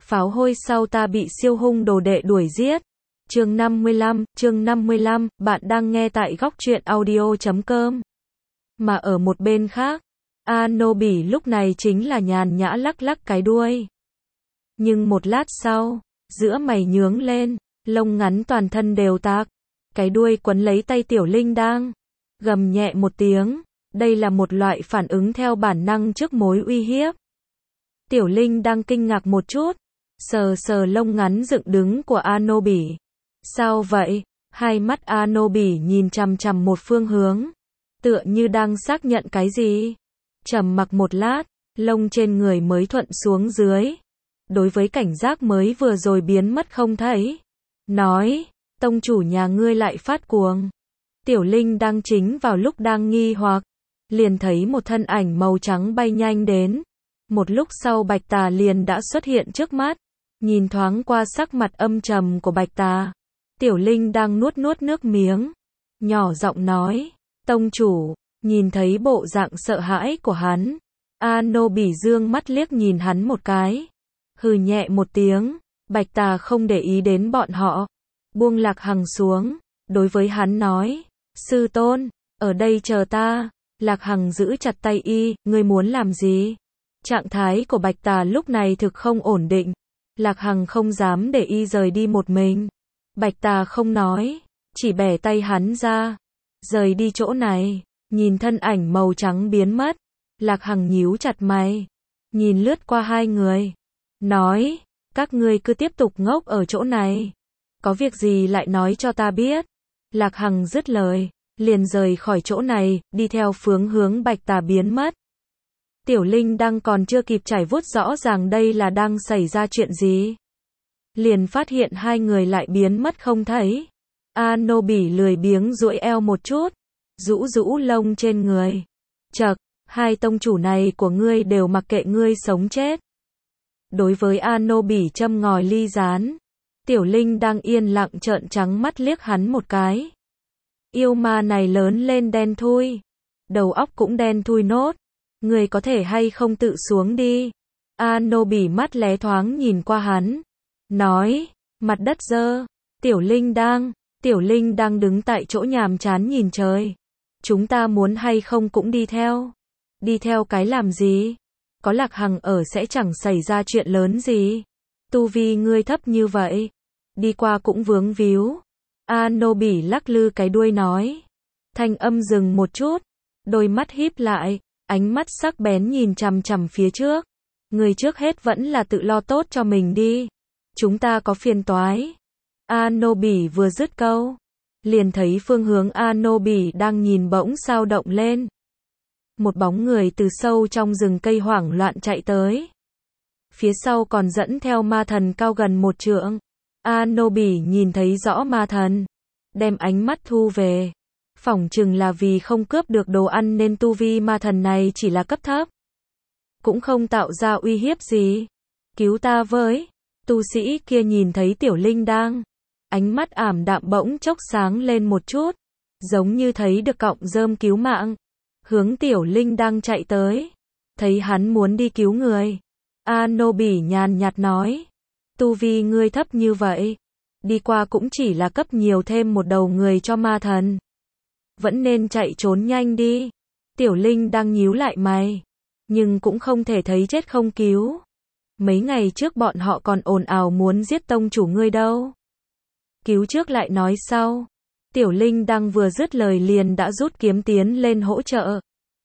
Pháo hôi sau ta bị siêu hung đồ đệ đuổi giết. Chương 55, bạn đang nghe tại góc truyện audio.com. Mà ở một bên khác, Anobi lúc này chính là nhàn nhã lắc lắc cái đuôi. Nhưng một lát sau, giữa mày nhướng lên, lông ngắn toàn thân đều tạc, cái đuôi quấn lấy tay Tiểu Linh đang gầm nhẹ một tiếng. Đây là một loại phản ứng theo bản năng trước mối uy hiếp. Tiểu Linh đang kinh ngạc một chút, sờ sờ lông ngắn dựng đứng của Anobi. Sao vậy? Hai mắt Anobi nhìn chằm chằm một phương hướng, tựa như đang xác nhận cái gì. Trầm mặc một lát, lông trên người mới thuận xuống dưới. Đối với cảnh giác mới vừa rồi biến mất không thấy, nói, tông chủ nhà ngươi lại phát cuồng. Tiểu Linh đang chính vào lúc đang nghi hoặc, liền thấy một thân ảnh màu trắng bay nhanh đến. Một lúc sau Bạch Tà liền đã xuất hiện trước mắt. Nhìn thoáng qua sắc mặt âm trầm của Bạch Tà, Tiểu Linh đang nuốt nước miếng, nhỏ giọng nói, tông chủ. Nhìn thấy bộ dạng sợ hãi của hắn, Anobi dương mắt liếc nhìn hắn một cái, hừ nhẹ một tiếng. Bạch Tà không để ý đến bọn họ, buông Lạc Hằng xuống, đối với hắn nói, sư tôn, ở đây chờ ta. Lạc Hằng giữ chặt tay y, ngươi muốn làm gì? Trạng thái của Bạch Tà lúc này thực không ổn định. Lạc Hằng không dám để y rời đi một mình. Bạch Tà không nói, chỉ bẻ tay hắn ra, rời đi chỗ này. Nhìn thân ảnh màu trắng biến mất, Lạc Hằng nhíu chặt mày, nhìn lướt qua hai người, nói, các ngươi cứ tiếp tục ngốc ở chỗ này, có việc gì lại nói cho ta biết. Lạc Hằng dứt lời, liền rời khỏi chỗ này, đi theo phương hướng Bạch Tà biến mất. Tiểu Linh đang còn chưa kịp trải vuốt rõ ràng đây là đang xảy ra chuyện gì, liền phát hiện hai người lại biến mất không thấy. Anobi lười biếng duỗi eo một chút, rũ rũ lông trên người. Chậc, hai tông chủ này của ngươi đều mặc kệ ngươi sống chết. Đối với Anobi châm ngòi ly rán, Tiểu Linh đang yên lặng trợn trắng mắt liếc hắn một cái. Yêu ma này lớn lên đen thui, đầu óc cũng đen thui nốt, người có thể hay không tự xuống đi. Anobi mắt lé thoáng nhìn qua hắn, nói, mặt đất dơ. Tiểu Linh đang đứng tại chỗ nhàm chán nhìn trời. Chúng ta muốn hay không cũng đi theo. Đi theo cái làm gì? Có Lạc Hằng ở sẽ chẳng xảy ra chuyện lớn gì. Tu vi ngươi thấp như vậy, đi qua cũng vướng víu. Anobi lắc lư cái đuôi nói. Thanh âm dừng một chút, đôi mắt híp lại, ánh mắt sắc bén nhìn chằm chằm phía trước. Người trước hết vẫn là tự lo tốt cho mình đi. Chúng ta có phiền toái. Anobi vừa dứt câu, liền thấy phương hướng Anobi đang nhìn bỗng sao động lên. Một bóng người từ sâu trong rừng cây hoảng loạn chạy tới. Phía sau còn dẫn theo ma thần cao gần 1 trượng. Anobi nhìn thấy rõ ma thần, đem ánh mắt thu về. Phỏng chừng là vì không cướp được đồ ăn nên tu vi ma thần này chỉ là cấp thấp, cũng không tạo ra uy hiếp gì. Cứu ta với. Tu sĩ kia nhìn thấy Tiểu Linh đang, ánh mắt ảm đạm bỗng chốc sáng lên một chút, giống như thấy được cọng rơm cứu mạng, hướng Tiểu Linh đang chạy tới. Thấy hắn muốn đi cứu người, Anobi nhàn nhạt nói, tu vi ngươi thấp như vậy, đi qua cũng chỉ là cấp nhiều thêm một đầu người cho ma thần, vẫn nên chạy trốn nhanh đi. Tiểu Linh đang nhíu lại mày, nhưng cũng không thể thấy chết không cứu. Mấy ngày trước bọn họ còn ồn ào muốn giết tông chủ ngươi đâu. Cứu trước lại nói sau. Tiểu Linh đang vừa dứt lời liền đã rút kiếm tiến lên hỗ trợ.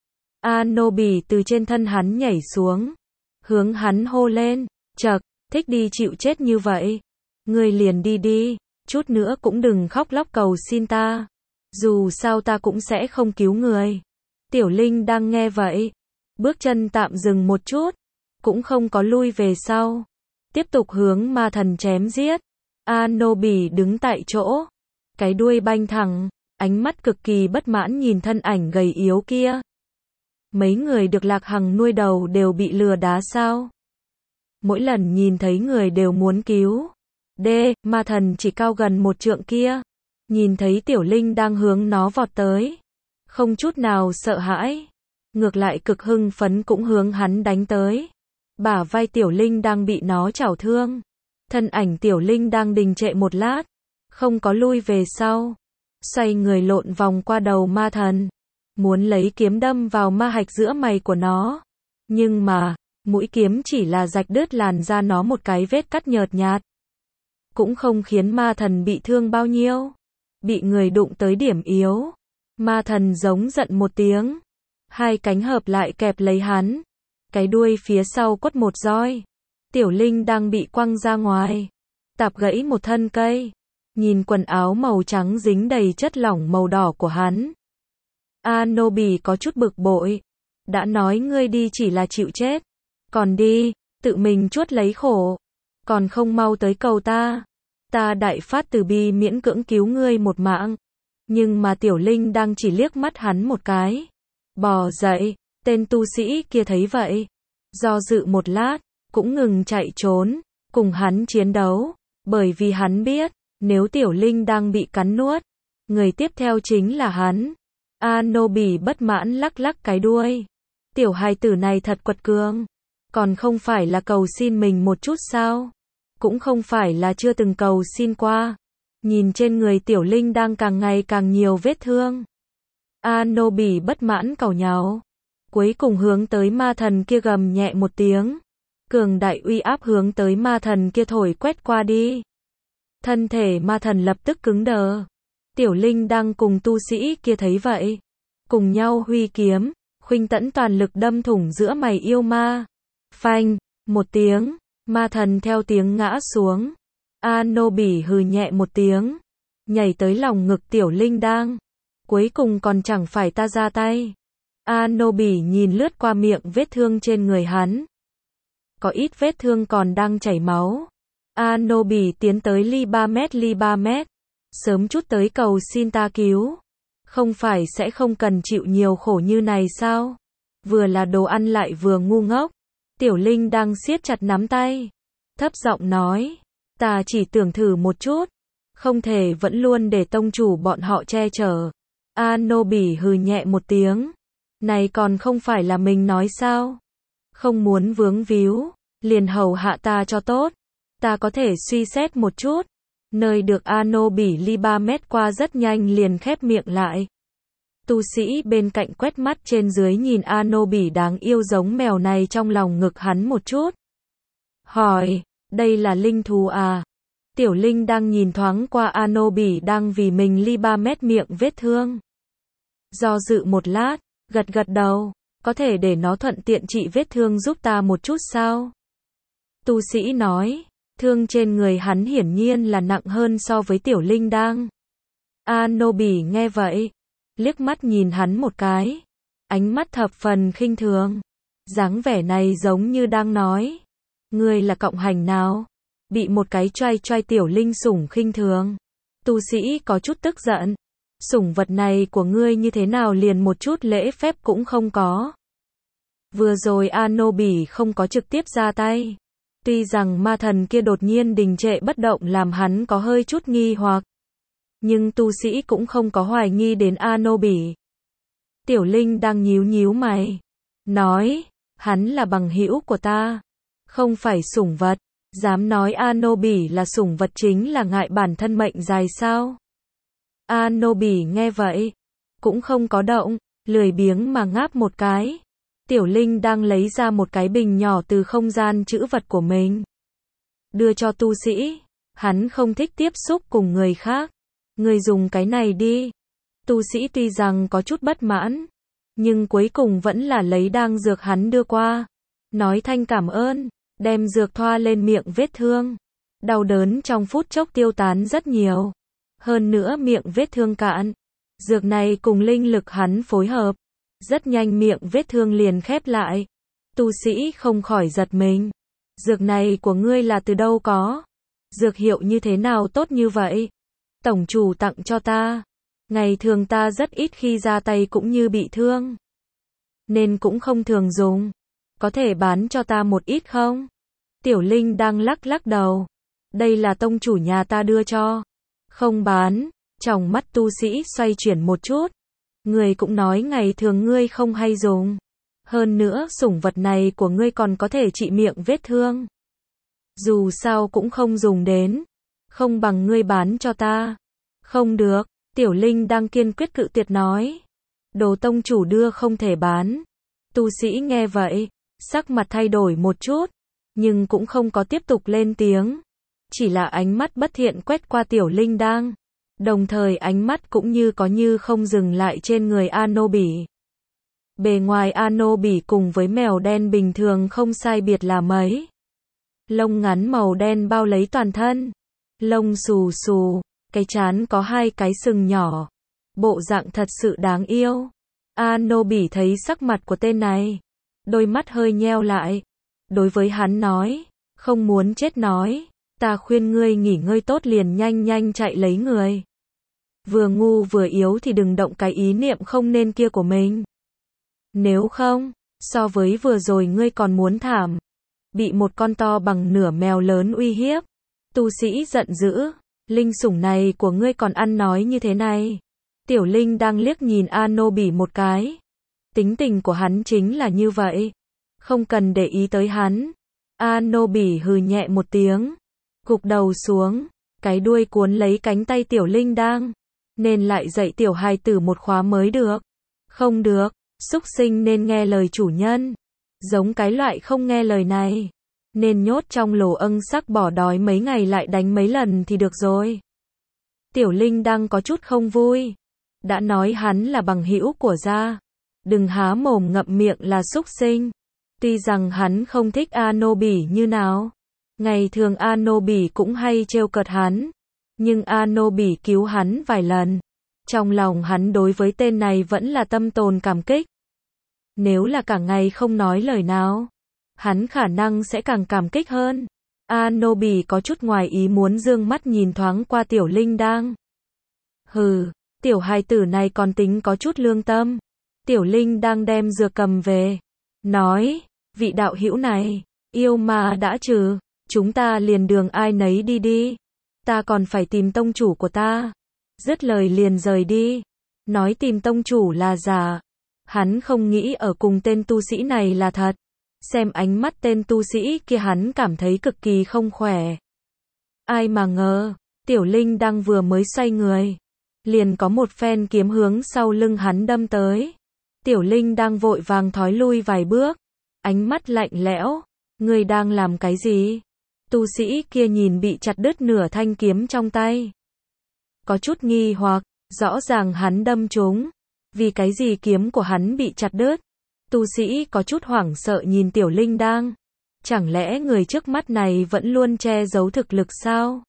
Anobi từ trên thân hắn nhảy xuống, hướng hắn hô lên, chậc, thích đi chịu chết như vậy. Ngươi liền đi đi, chút nữa cũng đừng khóc lóc cầu xin ta. Dù sao ta cũng sẽ không cứu người. Tiểu Linh đang nghe vậy, bước chân tạm dừng một chút, cũng không có lui về sau, tiếp tục hướng ma thần chém giết. Anobi đứng tại chỗ, cái đuôi banh thẳng, ánh mắt cực kỳ bất mãn nhìn thân ảnh gầy yếu kia. Mấy người được Lạc Hằng nuôi đầu đều bị lừa đá sao? Mỗi lần nhìn thấy người đều muốn cứu. Ma thần chỉ cao gần 1 trượng kia, nhìn thấy Tiểu Linh đang hướng nó vọt tới, không chút nào sợ hãi, ngược lại cực hưng phấn cũng hướng hắn đánh tới. bả vai Tiểu Linh đang bị nó chảo thương. Thân ảnh Tiểu Linh đang đình trệ một lát, không có lui về sau, xoay người lộn vòng qua đầu ma thần, muốn lấy kiếm đâm vào ma hạch giữa mày của nó. Nhưng mà, mũi kiếm chỉ là rạch đứt làn da nó một cái vết cắt nhợt nhạt, cũng không khiến ma thần bị thương bao nhiêu. Bị người đụng tới điểm yếu, ma thần giống giận một tiếng, hai cánh hợp lại kẹp lấy hắn, cái đuôi phía sau quất một roi. Tiểu Linh đang bị quăng ra ngoài, tạp gãy một thân cây. Nhìn quần áo màu trắng dính đầy chất lỏng màu đỏ của hắn, Anobi có chút bực bội. Đã nói ngươi đi chỉ là chịu chết, còn đi, tự mình chuốc lấy khổ, còn không mau tới cầu ta. Ta đại phát từ bi miễn cưỡng cứu ngươi một mạng. Nhưng mà Tiểu Linh đang chỉ liếc mắt hắn một cái, bò dậy. Tên tu sĩ kia thấy vậy, do dự một lát, cũng ngừng chạy trốn, cùng hắn chiến đấu, bởi vì hắn biết, nếu Tiểu Linh đang bị cắn nuốt, người tiếp theo chính là hắn. Anobi bất mãn lắc lắc cái đuôi. Tiểu hài tử này thật quật cường, còn không phải là cầu xin mình một chút sao? Cũng không phải là chưa từng cầu xin qua. Nhìn trên người Tiểu Linh đang càng ngày càng nhiều vết thương, Anobi bất mãn càu nhàu. Cuối cùng hướng tới ma thần kia gầm nhẹ một tiếng. Cường đại uy áp hướng tới ma thần kia thổi quét qua đi. Thân thể ma thần lập tức cứng đờ. Tiểu Linh đang cùng tu sĩ kia thấy vậy, cùng nhau huy kiếm, khuynh tẫn toàn lực đâm thủng giữa mày yêu ma. Phanh, một tiếng, ma thần theo tiếng ngã xuống. Anobi hừ nhẹ một tiếng, nhảy tới lòng ngực Tiểu Linh đang. Cuối cùng còn chẳng phải ta ra tay. Anobi nhìn lướt qua miệng vết thương trên người hắn. Có ít vết thương còn đang chảy máu. Anobi tiến tới ly 3 mét. Sớm chút tới cầu xin ta cứu. Không phải sẽ không cần chịu nhiều khổ như này sao? Vừa là đồ ăn lại vừa ngu ngốc. Tiểu Linh đang siết chặt nắm tay, thấp giọng nói, ta chỉ tưởng thử một chút, không thể vẫn luôn để tông chủ bọn họ che chở. Anobi hừ nhẹ một tiếng, này còn không phải là mình nói sao? Không muốn vướng víu, liền hầu hạ ta cho tốt, ta có thể suy xét một chút. Nơi được Anobi ly 3 mét qua rất nhanh liền khép miệng lại. Tu sĩ bên cạnh quét mắt trên dưới nhìn Anobi đáng yêu giống mèo này trong lòng ngực hắn một chút. Hỏi, đây là linh thú à? Tiểu Linh đang nhìn thoáng qua Anobi đang vì mình ly 3 mét miệng vết thương. Do dự một lát, gật gật đầu, có thể để nó thuận tiện trị vết thương giúp ta một chút sao? Tu sĩ nói, thương trên người hắn hiển nhiên là nặng hơn so với Tiểu Linh đang. Anobi nghe vậy, liếc mắt nhìn hắn một cái, ánh mắt thập phần khinh thường. Dáng vẻ này giống như đang nói, ngươi là cộng hành nào? Bị một cái choai choai Tiểu Linh sủng khinh thường. Tu sĩ có chút tức giận. Sủng vật này của ngươi như thế nào liền một chút lễ phép cũng không có. Vừa rồi Anobi không có trực tiếp ra tay. Tuy rằng ma thần kia đột nhiên đình trệ bất động làm hắn có hơi chút nghi hoặc, nhưng tu sĩ cũng không có hoài nghi đến Anobi. Tiểu Linh đang nhíu nhíu mày, nói, hắn là bằng hữu của ta, không phải sủng vật. Dám nói Anobi là sủng vật chính là ngại bản thân mệnh dài sao? Anobi nghe vậy, cũng không có động, lười biếng mà ngáp một cái. Tiểu Linh đang lấy ra một cái bình nhỏ từ không gian trữ vật của mình, đưa cho tu sĩ. Hắn không thích tiếp xúc cùng người khác, người dùng cái này đi. Tu sĩ tuy rằng có chút bất mãn, nhưng cuối cùng vẫn là lấy đan dược hắn đưa qua, nói thanh cảm ơn, đem dược thoa lên miệng vết thương. Đau đớn trong phút chốc tiêu tán rất nhiều. Hơn nữa miệng vết thương cạn, dược này cùng linh lực hắn phối hợp, rất nhanh miệng vết thương liền khép lại. Tu sĩ không khỏi giật mình. Dược này của ngươi là từ đâu có? Dược hiệu như thế nào tốt như vậy? Tổng chủ tặng cho ta. Ngày thường ta rất ít khi ra tay cũng như bị thương, nên cũng không thường dùng. Có thể bán cho ta một ít không? Tiểu Linh đang lắc lắc đầu. Đây là tông chủ nhà ta đưa cho. Không bán. Tròng mắt tu sĩ xoay chuyển một chút. Người cũng nói ngày thường ngươi không hay dùng. Hơn nữa sủng vật này của ngươi còn có thể trị miệng vết thương. Dù sao cũng không dùng đến. Không bằng ngươi bán cho ta. Không được, Tiểu Linh đang kiên quyết cự tuyệt nói. Đồ tông chủ đưa không thể bán. Tu sĩ nghe vậy, sắc mặt thay đổi một chút, nhưng cũng không có tiếp tục lên tiếng. Chỉ là ánh mắt bất thiện quét qua Tiểu Linh đang. Đồng thời ánh mắt cũng như có như không dừng lại trên người Anobi. Bề ngoài Anobi cùng với mèo đen bình thường không sai biệt là mấy. Lông ngắn màu đen bao lấy toàn thân. Lông xù xù, cái trán có hai cái sừng nhỏ. Bộ dạng thật sự đáng yêu. Anobi thấy sắc mặt của tên này. Đôi mắt hơi nheo lại. Đối với hắn nói, không muốn chết nói. Ta khuyên ngươi nghỉ ngơi tốt liền nhanh nhanh chạy lấy người. Vừa ngu vừa yếu thì đừng động cái ý niệm không nên kia của mình. Nếu không, so với vừa rồi ngươi còn muốn thảm. Bị một con to bằng nửa mèo lớn uy hiếp. Tu sĩ giận dữ. Linh sủng này của ngươi còn ăn nói như thế này. Tiểu Linh đang liếc nhìn Anobi một cái. Tính tình của hắn chính là như vậy. Không cần để ý tới hắn. Anobi hừ nhẹ một tiếng. Gục đầu xuống. Cái đuôi cuốn lấy cánh tay Tiểu Linh đang. Nên lại dạy tiểu hài tử một khóa mới được. Không được. Súc sinh nên nghe lời chủ nhân. Giống cái loại không nghe lời này. Nên nhốt trong lồ âng sắc bỏ đói mấy ngày lại đánh mấy lần thì được rồi. Tiểu Linh đang có chút không vui. Đã nói hắn là bằng hữu của gia. Đừng há mồm ngậm miệng là súc sinh. Tuy rằng hắn không thích Anobi như nào. Ngày thường Anobi cũng hay trêu cợt hắn. Nhưng Anobi cứu hắn vài lần. Trong lòng hắn đối với tên này vẫn là tâm tồn cảm kích. Nếu là cả ngày không nói lời nào, hắn khả năng sẽ càng cảm kích hơn. Anobi có chút ngoài ý muốn dương mắt nhìn thoáng qua Tiểu Linh đang. Hừ, tiểu hài tử này còn tính có chút lương tâm. Tiểu Linh đang đem dược cầm về. Nói, vị đạo hữu này, yêu ma đã trừ, chúng ta liền đường ai nấy đi đi. Ta còn phải tìm tông chủ của ta. Dứt lời liền rời đi. Nói tìm tông chủ là giả. Hắn không nghĩ ở cùng tên tu sĩ này là thật. Xem ánh mắt tên tu sĩ kia hắn cảm thấy cực kỳ không khỏe. Ai mà ngờ, Tiểu Linh đang vừa mới xoay người. Liền có một phen kiếm hướng sau lưng hắn đâm tới. Tiểu Linh đang vội vàng thói lui vài bước. Ánh mắt lạnh lẽo. Ngươi đang làm cái gì? Tu sĩ kia nhìn bị chặt đứt nửa thanh kiếm trong tay. Có chút nghi hoặc, rõ ràng hắn đâm trúng. Vì cái gì kiếm của hắn bị chặt đứt? Tu sĩ có chút hoảng sợ nhìn Tiểu Linh đang. Chẳng lẽ người trước mắt này vẫn luôn che giấu thực lực sao?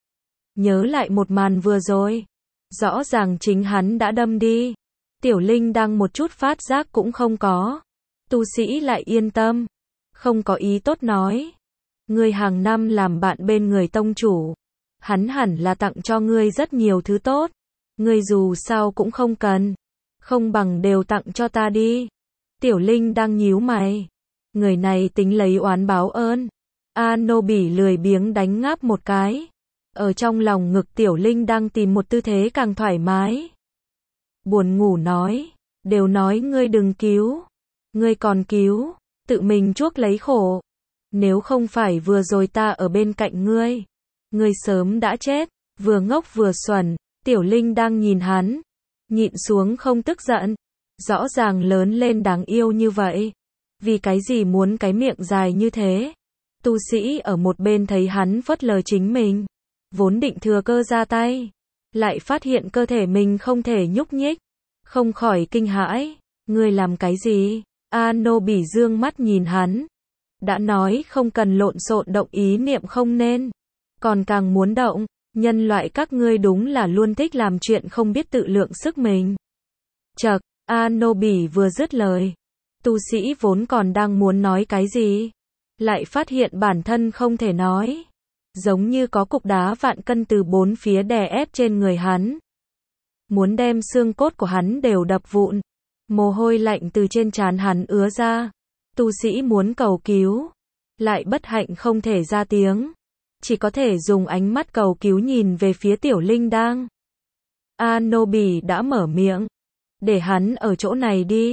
Nhớ lại một màn vừa rồi. Rõ ràng chính hắn đã đâm đi. Tiểu Linh đang một chút phát giác cũng không có. Tu sĩ lại yên tâm. Không có ý tốt nói. Ngươi hàng năm làm bạn bên người tông chủ. Hắn hẳn là tặng cho ngươi rất nhiều thứ tốt. Ngươi dù sao cũng không cần. Không bằng đều tặng cho ta đi. Tiểu Linh đang nhíu mày. Người này tính lấy oán báo ơn. Anobi lười biếng đánh ngáp một cái. Ở trong lòng ngực Tiểu Linh đang tìm một tư thế càng thoải mái. Buồn ngủ nói. Đều nói ngươi đừng cứu. Ngươi còn cứu. Tự mình chuốc lấy khổ. Nếu không phải vừa rồi ta ở bên cạnh ngươi. Ngươi sớm đã chết. Vừa ngốc vừa xuẩn. Tiểu Linh đang nhìn hắn. Nhịn xuống không tức giận. Rõ ràng lớn lên đáng yêu như vậy. Vì cái gì muốn cái miệng dài như thế? Tu sĩ ở một bên thấy hắn phớt lờ chính mình. Vốn định thừa cơ ra tay. Lại phát hiện cơ thể mình không thể nhúc nhích. Không khỏi kinh hãi. Ngươi làm cái gì? Anobi dương mắt nhìn hắn. Đã nói không cần lộn xộn động ý niệm không nên. Còn càng muốn động. Nhân loại các ngươi đúng là luôn thích làm chuyện không biết tự lượng sức mình. Chậc, Anobi vừa dứt lời. Tu sĩ vốn còn đang muốn nói cái gì. Lại phát hiện bản thân không thể nói. Giống như có cục đá vạn cân từ bốn phía đè ép trên người hắn. Muốn đem xương cốt của hắn đều đập vụn. Mồ hôi lạnh từ trên trán hắn ứa ra. Tu sĩ muốn cầu cứu. Lại bất hạnh không thể ra tiếng. Chỉ có thể dùng ánh mắt cầu cứu nhìn về phía Tiểu Linh đang. Anobi đã mở miệng. Để hắn ở chỗ này đi.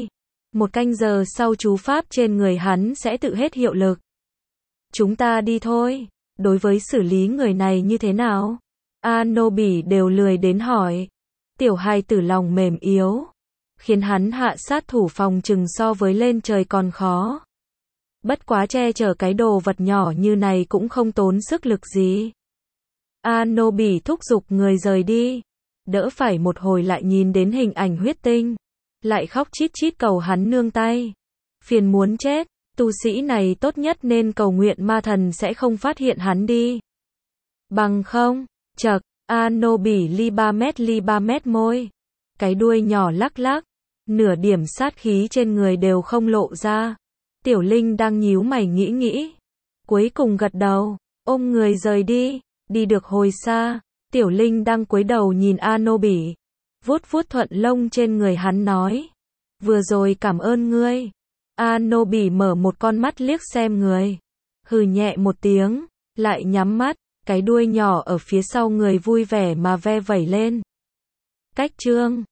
1 canh giờ sau chú pháp trên người hắn sẽ tự hết hiệu lực. Chúng ta đi thôi. Đối với xử lý người này như thế nào? Anobi đều lười đến hỏi. Tiểu hài tử lòng mềm yếu, khiến hắn hạ sát thủ phòng chừng so với lên trời còn khó. Bất quá che chở cái đồ vật nhỏ như này cũng không tốn sức lực gì. Anobi thúc giục người rời đi. Đỡ phải một hồi lại nhìn đến hình ảnh huyết tinh. Lại khóc chít chít cầu hắn nương tay. Phiền muốn chết, tu sĩ này tốt nhất nên cầu nguyện ma thần sẽ không phát hiện hắn đi. Bằng không, chậc, Anobi li 3 mét môi. Cái đuôi nhỏ lắc lắc, nửa điểm sát khí trên người đều không lộ ra. Tiểu Linh đang nhíu mày nghĩ. Cuối cùng gật đầu, ôm người rời đi. Đi được hồi xa, Tiểu Linh đang cúi đầu nhìn Anobi. Vuốt thuận lông trên người hắn nói. Vừa rồi cảm ơn ngươi. Anobi mở một con mắt liếc xem người. Hừ nhẹ một tiếng, lại nhắm mắt, cái đuôi nhỏ ở phía sau người vui vẻ mà ve vẩy lên. Cách chương